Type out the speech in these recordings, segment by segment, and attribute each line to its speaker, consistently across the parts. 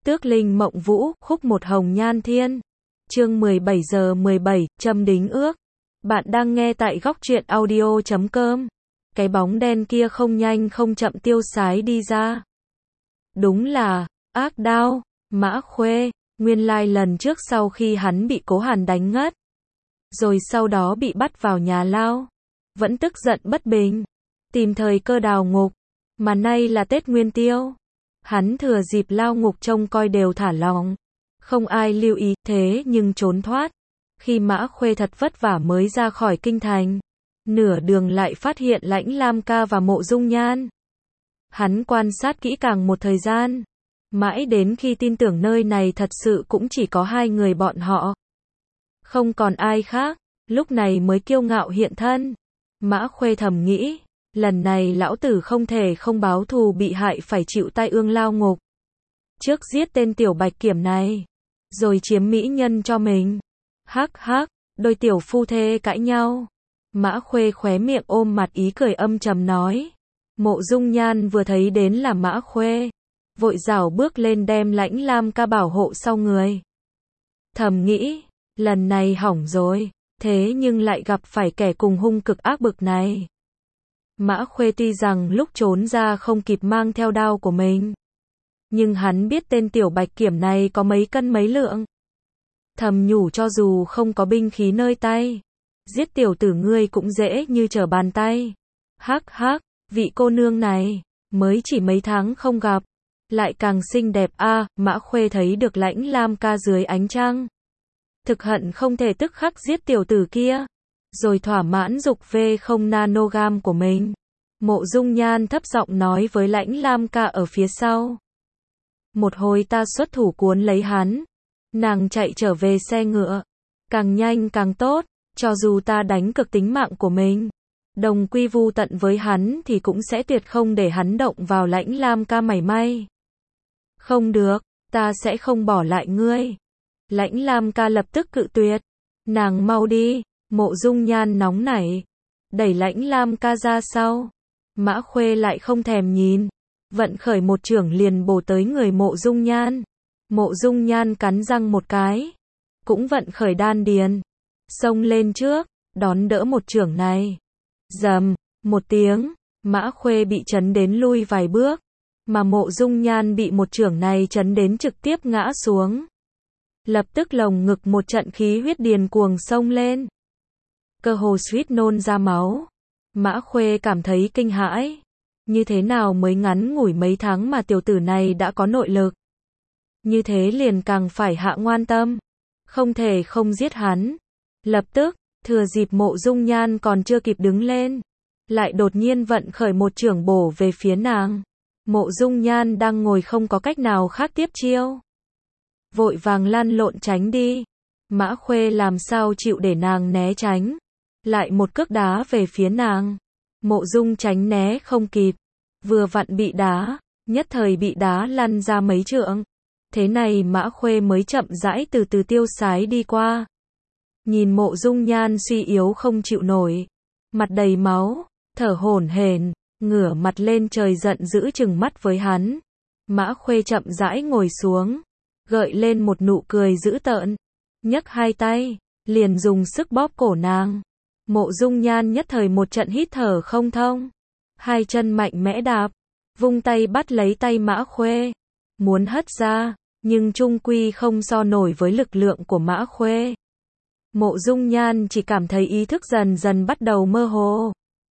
Speaker 1: Tước Linh Mộng Vũ, khúc một Hồng Nhan Thiên. Chương 17 giờ 17, Châm đính ước. Bạn đang nghe tại góc truyện audio.com. Cái bóng đen kia không nhanh không chậm tiêu sái đi ra. Đúng là, ác đao, Mã Khuê, nguyên lai lần trước sau khi hắn bị Cố Hàn đánh ngất. Rồi sau đó bị bắt vào nhà lao. Vẫn tức giận bất bình. Tìm thời cơ đào ngục. Mà nay là Tết Nguyên Tiêu. Hắn thừa dịp lao ngục trông coi đều thả lỏng. Không ai lưu ý, thế nhưng trốn thoát. Khi Mã Khuê thật vất vả mới ra khỏi kinh thành. Nửa đường lại phát hiện Lãnh Lam Ca và Mộ Dung Nhan. Hắn quan sát kỹ càng một thời gian. Mãi đến khi tin tưởng nơi này thật sự cũng chỉ có hai người bọn họ. Không còn ai khác, lúc này mới kiêu ngạo hiện thân. Mã Khuê thầm nghĩ, lần này lão tử không thể không báo thù bị hại phải chịu tai ương lao ngục. Trước giết tên tiểu bạch kiểm này, rồi chiếm mỹ nhân cho mình. Hắc hắc, đôi tiểu phu thê cãi nhau. Mã Khuê khóe miệng ôm mặt ý cười âm trầm nói. Mộ Dung Nhan vừa thấy đến là Mã Khuê, vội rảo bước lên đem Lãnh Lam Ca bảo hộ sau người. Thầm nghĩ, lần này hỏng rồi, thế nhưng lại gặp phải kẻ cùng hung cực ác bực này. Mã Khuê tuy rằng lúc trốn ra không kịp mang theo đao của mình, nhưng hắn biết tên tiểu bạch kiểm này có mấy cân mấy lượng. Thầm nhủ cho dù không có binh khí nơi tay, giết tiểu tử ngươi cũng dễ như trở bàn tay. Hắc hắc, vị cô nương này, mới chỉ mấy tháng không gặp, lại càng xinh đẹp a. Mã Khuê thấy được Lãnh Lam Ca dưới ánh trăng. Thực hận không thể tức khắc giết tiểu tử kia, rồi thỏa mãn dục V0 nanogam của mình. Mộ Dung Nhan thấp giọng nói với Lãnh Lam Ca ở phía sau. Một hồi ta xuất thủ cuốn lấy hắn. Nàng chạy trở về xe ngựa. Càng nhanh càng tốt, cho dù ta đánh cực tính mạng của mình. Đồng quy vu tận với hắn thì cũng sẽ tuyệt không để hắn động vào Lãnh Lam Ca mảy may. Không được, ta sẽ không bỏ lại ngươi. Lãnh Lam Ca lập tức cự tuyệt. Nàng mau đi. Mộ Dung Nhan nóng nảy, đẩy Lãnh Lam Ca ra sau. Mã Khuê lại không thèm nhìn, vận khởi một chưởng liền bổ tới người Mộ Dung Nhan. Mộ Dung Nhan cắn răng một cái, cũng vận khởi đan điền, xông lên trước, đón đỡ một chưởng này. Rầm, một tiếng, Mã Khuê bị chấn đến lui vài bước, mà Mộ Dung Nhan bị một chưởng này chấn đến trực tiếp ngã xuống. Lập tức lồng ngực một trận khí huyết điền cuồng xông lên. Cơ hồ suýt nôn ra máu. Mã Khuê cảm thấy kinh hãi. Như thế nào mới ngắn ngủi mấy tháng mà tiểu tử này đã có nội lực. Như thế liền càng phải hạ ngoan tâm. Không thể không giết hắn. Lập tức, thừa dịp Mộ Dung Nhan còn chưa kịp đứng lên, lại đột nhiên vận khởi một chưởng bổ về phía nàng. Mộ Dung Nhan đang ngồi không có cách nào khác tiếp chiêu. Vội vàng lăn lộn tránh đi. Mã Khuê làm sao chịu để nàng né tránh. Lại một cước đá về phía nàng. Mộ Dung tránh né không kịp. Vừa vặn bị đá, nhất thời bị đá lăn ra mấy trượng. Thế này Mã Khuê mới chậm rãi từ từ tiêu sái đi qua. Nhìn Mộ Dung Nhan suy yếu không chịu nổi. Mặt đầy máu, thở hổn hển, ngửa mặt lên trời giận dữ trừng mắt với hắn. Mã Khuê chậm rãi ngồi xuống, gợi lên một nụ cười dữ tợn. Nhấc hai tay, liền dùng sức bóp cổ nàng. Mộ Dung Nhan nhất thời một trận hít thở không thông. Hai chân mạnh mẽ đạp, vung tay bắt lấy tay Mã Khuê. Muốn hất ra, nhưng chung quy không so nổi với lực lượng của Mã Khuê. Mộ Dung Nhan chỉ cảm thấy ý thức dần dần bắt đầu mơ hồ.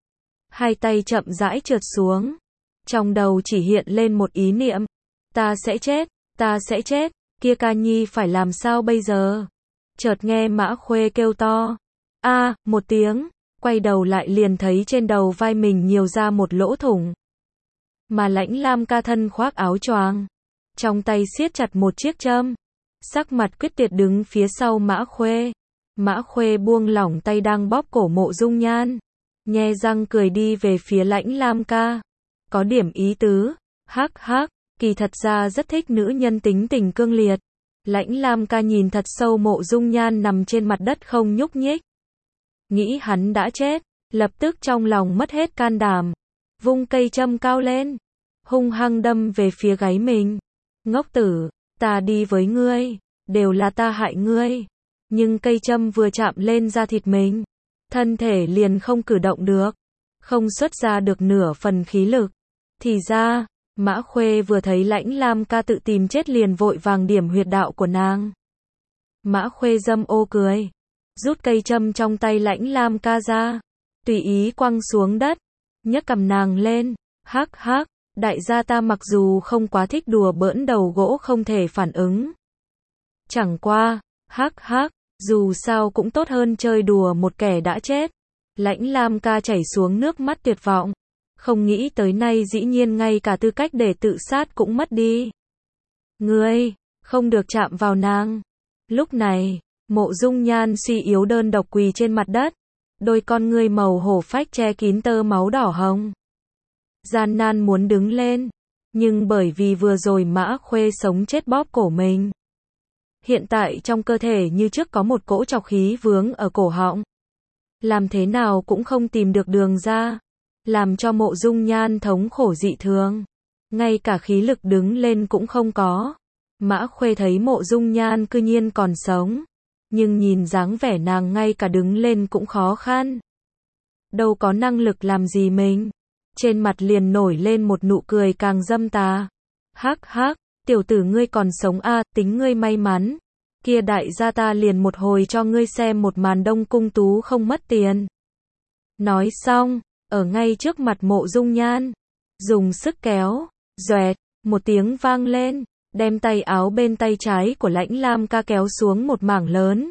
Speaker 1: Hai tay chậm rãi trượt xuống. Trong đầu chỉ hiện lên một ý niệm. Ta sẽ chết, ta sẽ chết, kia Ca Nhi phải làm sao bây giờ? Chợt nghe Mã Khuê kêu to. Một tiếng, quay đầu lại liền thấy trên đầu vai mình nhiều ra một lỗ thủng. Mà Lãnh Lam Ca thân khoác áo choàng, trong tay siết chặt một chiếc châm, sắc mặt quyết tuyệt đứng phía sau Mã Khuê. Mã Khuê buông lỏng tay đang bóp cổ Mộ Dung Nhan, nhe răng cười đi về phía Lãnh Lam Ca. Có điểm ý tứ, hắc hắc, kỳ thật ra rất thích nữ nhân tính tình cương liệt. Lãnh Lam Ca nhìn thật sâu Mộ Dung Nhan nằm trên mặt đất không nhúc nhích. Nghĩ hắn đã chết, lập tức trong lòng mất hết can đảm. Vung cây châm cao lên, hung hăng đâm về phía gáy mình. Ngốc tử, Ta đi với ngươi, đều là ta hại ngươi. Nhưng cây châm vừa chạm lên da thịt mình, thân thể liền không cử động được, không xuất ra được nửa phần khí lực. Thì ra, Mã Khuê vừa thấy Lãnh Lam ca tự tìm chết liền vội vàng điểm huyệt đạo của nàng. Mã Khuê dâm ô cười, rút cây châm trong tay Lãnh Lam ca ra, tùy ý quăng xuống đất, nhấc cầm nàng lên, hắc hắc, đại gia ta mặc dù không quá thích đùa bỡn đầu gỗ không thể phản ứng. Chẳng qua, hắc hắc, dù sao cũng tốt hơn chơi đùa một kẻ đã chết. Lãnh Lam ca chảy xuống nước mắt tuyệt vọng, không nghĩ tới nay dĩ nhiên ngay cả tư cách để tự sát cũng mất đi. Ngươi, không được chạm vào nàng. Lúc này, Mộ Dung Nhan suy yếu đơn độc quỳ trên mặt đất, đôi con ngươi màu hổ phách che kín tơ máu đỏ hồng. Gian nan muốn đứng lên, nhưng bởi vì vừa rồi Mã Khuê sống chết bóp cổ mình. Hiện tại trong cơ thể như trước có một cỗ trọc khí vướng ở cổ họng. Làm thế nào cũng không tìm được đường ra, làm cho Mộ Dung Nhan thống khổ dị thường. Ngay cả khí lực đứng lên cũng không có. Mã Khuê thấy Mộ Dung Nhan cư nhiên còn sống, nhưng nhìn dáng vẻ nàng ngay cả đứng lên cũng khó khăn. Đâu có năng lực làm gì mình. Trên mặt liền nổi lên một nụ cười càng dâm tà. Hắc hắc, tiểu tử ngươi còn sống a, tính ngươi may mắn. Kia đại gia ta liền một hồi cho ngươi xem một màn Đông Cung tú không mất tiền. Nói xong, ở ngay trước mặt Mộ Dung Nhan, dùng sức kéo, doẹt, một tiếng vang lên, đem tay áo bên tay trái của Lãnh Lam ca kéo xuống một mảng lớn.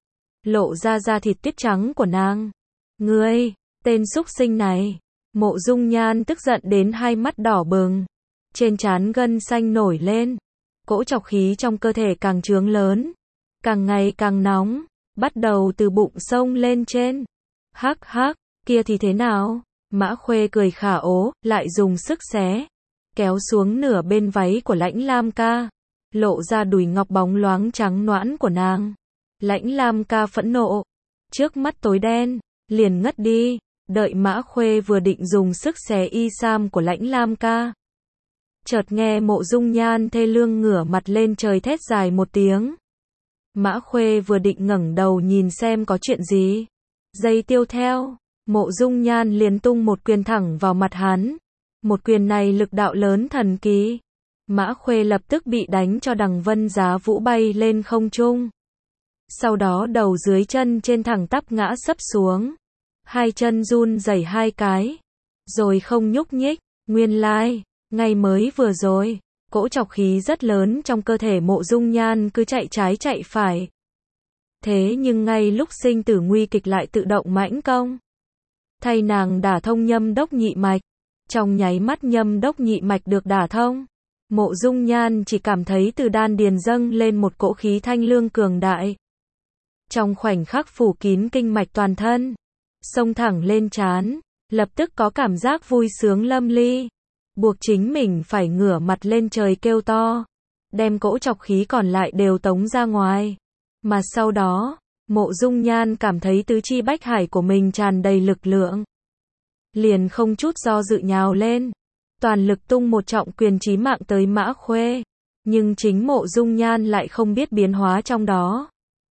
Speaker 1: Lộ ra da thịt tuyết trắng của nàng. Ngươi, tên súc sinh này. Mộ Dung Nhan tức giận đến hai mắt đỏ bừng, trên trán gân xanh nổi lên, cỗ trọc khí trong cơ thể càng trướng lớn, càng ngày càng nóng, bắt đầu từ bụng xông lên trên. Hắc hắc, kia thì thế nào? Mã Khuê cười khả ố, lại dùng sức xé, kéo xuống nửa bên váy của Lãnh Lam ca, lộ ra đùi ngọc bóng loáng trắng nõn của nàng. Lãnh Lam ca phẫn nộ, trước mắt tối đen, liền ngất đi. Đợi Mã Khuê vừa định dùng sức xé y sam của Lãnh Lam ca, chợt nghe Mộ Dung Nhan thê lương ngửa mặt lên trời thét dài một tiếng. Mã Khuê vừa định ngẩng đầu nhìn xem có chuyện gì, giây tiếp theo, Mộ Dung Nhan liền tung một quyền thẳng vào mặt hắn. Một quyền này lực đạo lớn thần kỳ. Mã Khuê lập tức bị đánh cho đằng vân giá vũ bay lên không trung. Sau đó đầu dưới chân trên thẳng tắp ngã sấp xuống. Hai chân run rẩy hai cái, rồi không nhúc nhích. Nguyên lai, ngay mới vừa rồi, cỗ trọc khí rất lớn trong cơ thể Mộ Dung Nhan cứ chạy trái chạy phải. Thế nhưng ngay lúc sinh tử nguy kịch lại tự động mãnh công, thay nàng đả thông nhâm đốc nhị mạch. Trong nháy mắt nhâm đốc nhị mạch được đả thông, Mộ Dung Nhan chỉ cảm thấy từ đan điền dâng lên một cỗ khí thanh lương cường đại. Trong khoảnh khắc phủ kín kinh mạch toàn thân, xông thẳng lên trán, lập tức có cảm giác vui sướng lâm ly, buộc chính mình phải ngửa mặt lên trời kêu to, đem cỗ trọc khí còn lại đều tống ra ngoài. Mà sau đó, Mộ Dung Nhan cảm thấy tứ chi bách hải của mình tràn đầy lực lượng, liền không chút do dự nhào lên, toàn lực tung một trọng quyền chí mạng tới Mã Khuê, nhưng chính Mộ Dung Nhan lại không biết biến hóa trong đó.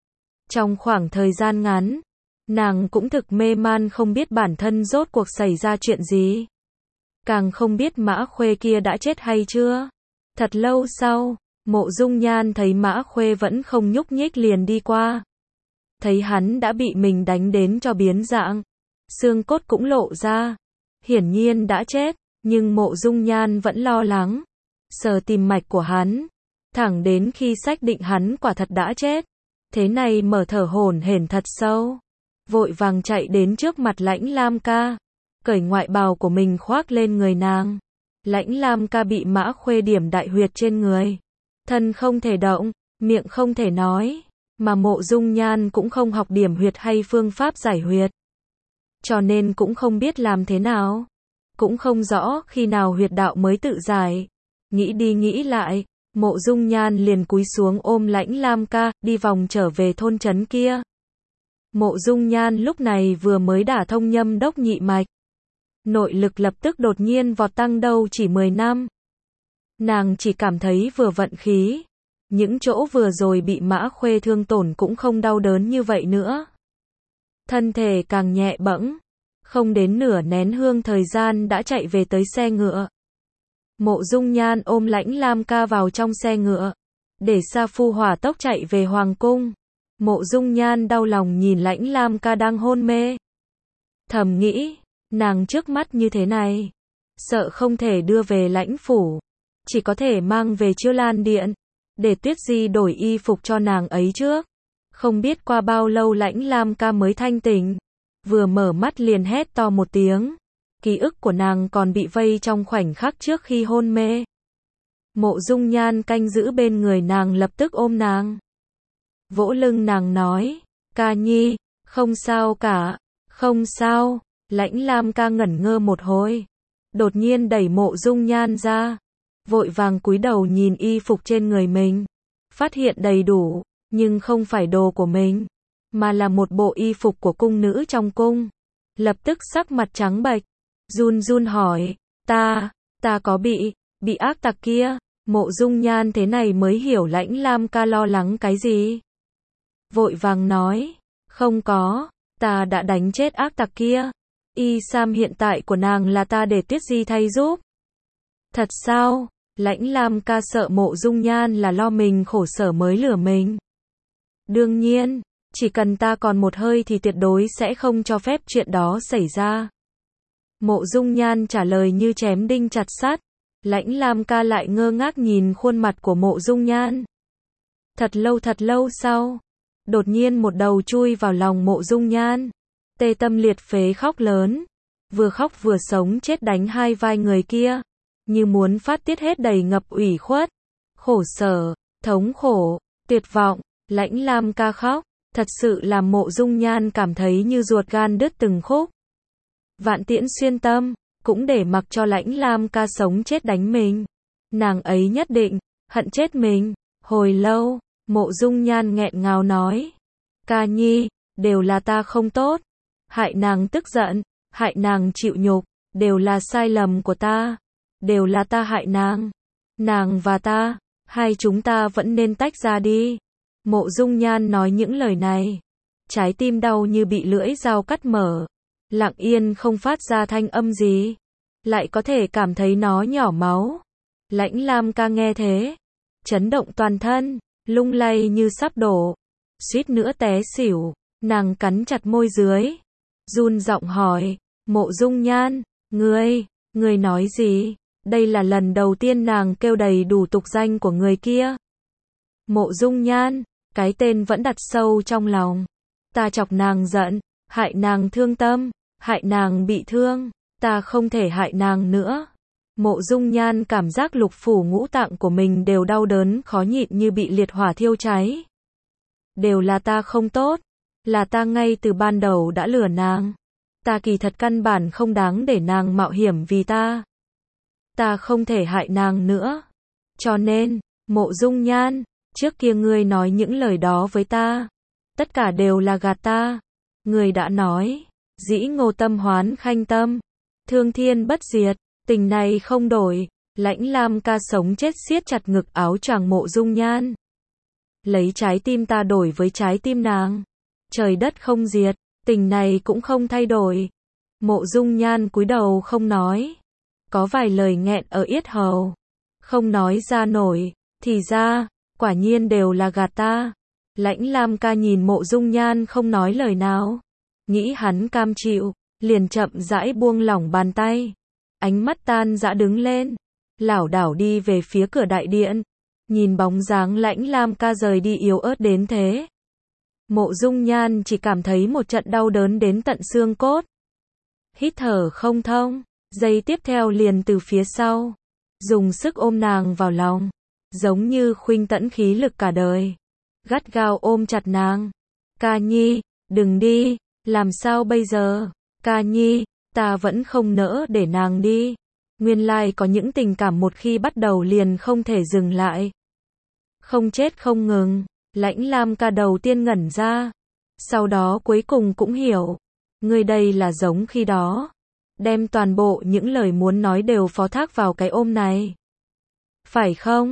Speaker 1: Trong khoảng thời gian ngắn, nàng cũng thực mê man không biết bản thân rốt cuộc xảy ra chuyện gì. Càng không biết Mã Khuê kia đã chết hay chưa. Thật lâu sau, Mộ Dung Nhan thấy Mã Khuê vẫn không nhúc nhích liền đi qua. Thấy hắn đã bị mình đánh đến cho biến dạng, xương cốt cũng lộ ra, hiển nhiên đã chết, nhưng Mộ Dung Nhan vẫn lo lắng, sờ tìm mạch của hắn, thẳng đến khi xác định hắn quả thật đã chết. Thế này mở thở hổn hển thật sâu, vội vàng chạy đến trước mặt Lãnh Lam ca, cởi ngoại bào của mình khoác lên người nàng. Lãnh Lam ca bị Mã Khuê điểm đại huyệt trên người, thân không thể động, miệng không thể nói, mà Mộ Dung Nhan cũng không học điểm huyệt hay phương pháp giải huyệt, cho nên cũng không biết làm thế nào, cũng không rõ khi nào huyệt đạo mới tự giải. Nghĩ đi nghĩ lại, Mộ Dung Nhan liền cúi xuống ôm Lãnh Lam ca, đi vòng trở về thôn trấn kia. Mộ Dung Nhan lúc này vừa mới đả thông nhâm đốc nhị mạch, nội lực lập tức đột nhiên vọt tăng đâu chỉ 10 năm. Nàng chỉ cảm thấy vừa vận khí, những chỗ vừa rồi bị Mã Khuê thương tổn cũng không đau đớn như vậy nữa. Thân thể càng nhẹ bẫng, không đến nửa nén hương thời gian đã chạy về tới xe ngựa. Mộ Dung Nhan ôm Lãnh Lam Ca vào trong xe ngựa, để Sa Phu hỏa tốc chạy về Hoàng cung. Mộ Dung Nhan đau lòng nhìn Lãnh Lam Ca đang hôn mê. Thầm nghĩ, nàng trước mắt như thế này, sợ không thể đưa về lãnh phủ, chỉ có thể mang về Chiêu Lan Điện, để Tuyết Di đổi y phục cho nàng ấy trước. Không biết qua bao lâu Lãnh Lam Ca mới thanh tỉnh, vừa mở mắt liền hét to một tiếng. Ký ức của nàng còn bị vây trong khoảnh khắc trước khi hôn mê. Mộ Dung Nhan canh giữ bên người nàng lập tức ôm nàng, vỗ lưng nàng nói, Ca Nhi, không sao cả, không sao. Lãnh Lam Ca ngẩn ngơ một hồi, đột nhiên đẩy Mộ Dung Nhan ra, vội vàng cúi đầu nhìn y phục trên người mình, phát hiện đầy đủ, nhưng không phải đồ của mình, mà là một bộ y phục của cung nữ trong cung. Lập tức sắc mặt trắng bệch, run run hỏi, ta có bị ác tặc kia. Mộ Dung Nhan thế này mới hiểu Lãnh Lam Ca lo lắng cái gì. Vội vàng nói, không có, ta đã đánh chết ác tặc kia. Y sam hiện tại của nàng là ta để Tuyết Di thay giúp. Thật sao? Lãnh Lam Ca sợ Mộ Dung Nhan là lo mình khổ sở mới lừa mình. Đương nhiên, chỉ cần ta còn một hơi thì tuyệt đối sẽ không cho phép chuyện đó xảy ra. Mộ Dung Nhan trả lời như chém đinh chặt sắt. Lãnh Lam Ca lại ngơ ngác nhìn khuôn mặt của Mộ Dung Nhan. Thật lâu sau, đột nhiên một đầu chui vào lòng Mộ Dung Nhan. Tê tâm liệt phế khóc lớn, vừa khóc vừa sống chết đánh hai vai người kia, như muốn phát tiết hết đầy ngập ủy khuất, khổ sở, thống khổ, tuyệt vọng. Lãnh Lam Ca khóc, thật sự làm Mộ Dung Nhan cảm thấy như ruột gan đứt từng khúc. Vạn tiễn xuyên tâm, cũng để mặc cho Lãnh Lam Ca sống chết đánh mình. Nàng ấy nhất định hận chết mình. Hồi lâu, Mộ Dung Nhan nghẹn ngào nói, Ca Nhi, đều là ta không tốt, hại nàng tức giận, hại nàng chịu nhục, đều là sai lầm của ta, đều là ta hại nàng. Nàng và ta, hai chúng ta vẫn nên tách ra đi. Mộ Dung Nhan nói những lời này, trái tim đau như bị lưỡi dao cắt mở, lặng yên không phát ra thanh âm gì, lại có thể cảm thấy nó nhỏ máu. Lãnh Lam Ca nghe thế, chấn động toàn thân, lung lay như sắp đổ, suýt nữa té xỉu. Nàng cắn chặt môi dưới, run giọng hỏi, Mộ Dung Nhan, ngươi nói gì? Đây là lần đầu tiên nàng kêu đầy đủ tục danh của người kia. Mộ Dung Nhan, cái tên vẫn đặt sâu trong lòng. Ta chọc nàng giận, hại nàng thương tâm, hại nàng bị thương, ta không thể hại nàng nữa. Mộ Dung Nhan cảm giác lục phủ ngũ tạng của mình đều đau đớn khó nhịn như bị liệt hỏa thiêu cháy. Đều là ta không tốt, là ta ngay từ ban đầu đã lừa nàng. Ta kỳ thật căn bản không đáng để nàng mạo hiểm vì ta. Ta không thể hại nàng nữa. Cho nên, Mộ Dung Nhan, trước kia ngươi nói những lời đó với ta, tất cả đều là gạt ta. Ngươi đã nói, dĩ ngô tâm hoán khanh tâm, thương thiên bất diệt, tình này không đổi. Lãnh Lam Ca sống chết siết chặt ngực áo choàng Mộ Dung Nhan. Lấy trái tim ta đổi với trái tim nàng, trời đất không diệt, tình này cũng không thay đổi. Mộ Dung Nhan cúi đầu không nói, có vài lời nghẹn ở yết hầu, không nói ra nổi. Thì ra, quả nhiên đều là gạt ta. Lãnh Lam Ca nhìn Mộ Dung Nhan không nói lời nào, nghĩ hắn cam chịu, liền chậm rãi buông lỏng bàn tay, ánh mắt tan dã đứng lên, lảo đảo đi về phía cửa đại điện. Nhìn bóng dáng Lãnh Lam Ca rời đi yếu ớt đến thế, Mộ Dung Nhan chỉ cảm thấy một trận đau đớn đến tận xương cốt. Hít thở không thông, giây tiếp theo liền từ phía sau, dùng sức ôm nàng vào lòng, giống như khuynh tẫn khí lực cả đời, gắt gao ôm chặt nàng. Ca Nhi, đừng đi, làm sao bây giờ? Ca Nhi, ta vẫn không nỡ để nàng đi. Nguyên lai có những tình cảm một khi bắt đầu liền không thể dừng lại. Không chết không ngừng. Lãnh Lam Ca đầu tiên ngẩn ra, sau đó cuối cùng cũng hiểu. Ngươi đây là giống khi đó, đem toàn bộ những lời muốn nói đều phó thác vào cái ôm này. Phải không?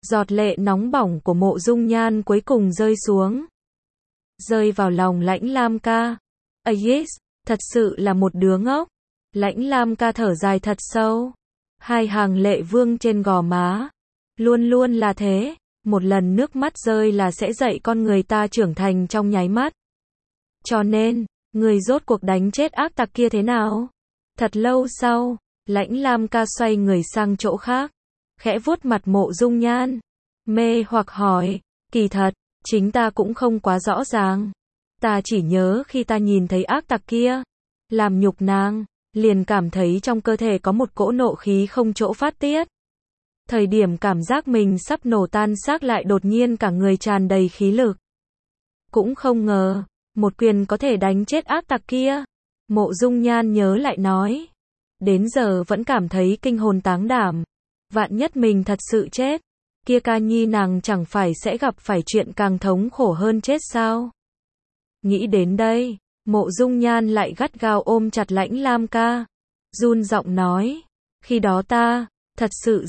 Speaker 1: Giọt lệ nóng bỏng của Mộ Dung Nhan cuối cùng rơi xuống. Rơi vào lòng Lãnh Lam ca. Yes, thật sự là một đứa ngốc. Lãnh Lam ca thở dài thật sâu. Hai hàng lệ vương trên gò má. Luôn luôn là thế. Một lần nước mắt rơi là sẽ dạy con người ta trưởng thành trong nháy mắt. Cho nên, người rốt cuộc đánh chết ác tặc kia thế nào? Thật lâu sau, Lãnh Lam ca xoay người sang chỗ khác. Khẽ vuốt mặt Mộ Dung Nhan. Mê hoặc hỏi. Kỳ thật, chính ta cũng không quá rõ ràng. Ta chỉ nhớ khi ta nhìn thấy ác tặc kia, làm nhục nàng, liền cảm thấy trong cơ thể có một cỗ nộ khí không chỗ phát tiết. Thời điểm cảm giác mình sắp nổ tan xác lại đột nhiên cả người tràn đầy khí lực. Cũng không ngờ, một quyền có thể đánh chết ác tặc kia. Mộ Dung Nhan nhớ lại nói. Đến giờ vẫn cảm thấy kinh hồn táng đảm. Vạn nhất mình thật sự chết, kia ca nhi nàng chẳng phải sẽ gặp phải chuyện càng thống khổ hơn chết sao? Nghĩ đến đây, Mộ Dung Nhan lại gắt gao ôm chặt Lãnh Lam ca. Run giọng nói. Khi đó ta, thật sự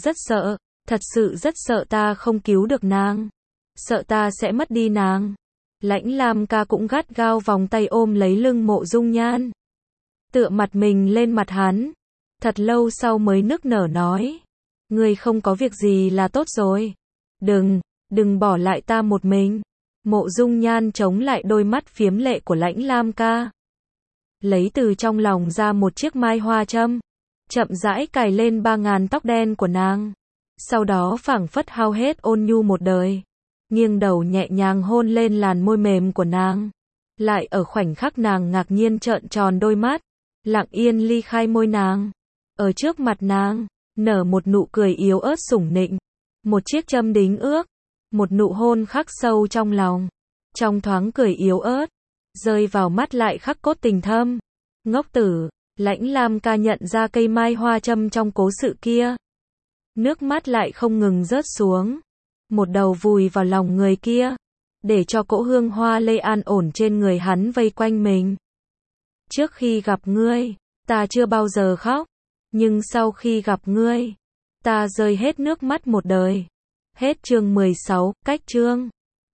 Speaker 1: rất sợ ta không cứu được nàng. Sợ ta sẽ mất đi nàng. Lãnh Lam ca cũng gắt gao vòng tay ôm lấy lưng Mộ Dung Nhan. Tựa mặt mình lên mặt hắn. Thật lâu sau mới nức nở nói. Ngươi không có việc gì là tốt rồi. Đừng bỏ lại ta một mình. Mộ Dung Nhan chống lại đôi mắt phiếm lệ của Lãnh Lam ca. Lấy từ trong lòng ra một chiếc mai hoa châm. Chậm rãi cài lên 3000 tóc đen của nàng. Sau đó phảng phất hao hết ôn nhu một đời. Nghiêng đầu nhẹ nhàng hôn lên làn môi mềm của nàng. Lại ở khoảnh khắc nàng ngạc nhiên trợn tròn đôi mắt. Lặng yên ly khai môi nàng. Ở trước mặt nàng, nở một nụ cười yếu ớt sủng nịnh. Một chiếc châm đính ước. Một nụ hôn khắc sâu trong lòng. Trong thoáng cười yếu ớt. Rơi vào mắt lại khắc cốt tình thâm. Ngốc tử, Lãnh Lam ca nhận ra cây mai hoa châm trong cố sự kia. Nước mắt lại không ngừng rớt xuống. Một đầu vùi vào lòng người kia. Để cho cỗ hương hoa lê an ổn trên người hắn vây quanh mình. Trước khi gặp ngươi, ta chưa bao giờ khóc. Nhưng sau khi gặp ngươi, ta rơi hết nước mắt một đời. Hết chương 16, cách chương.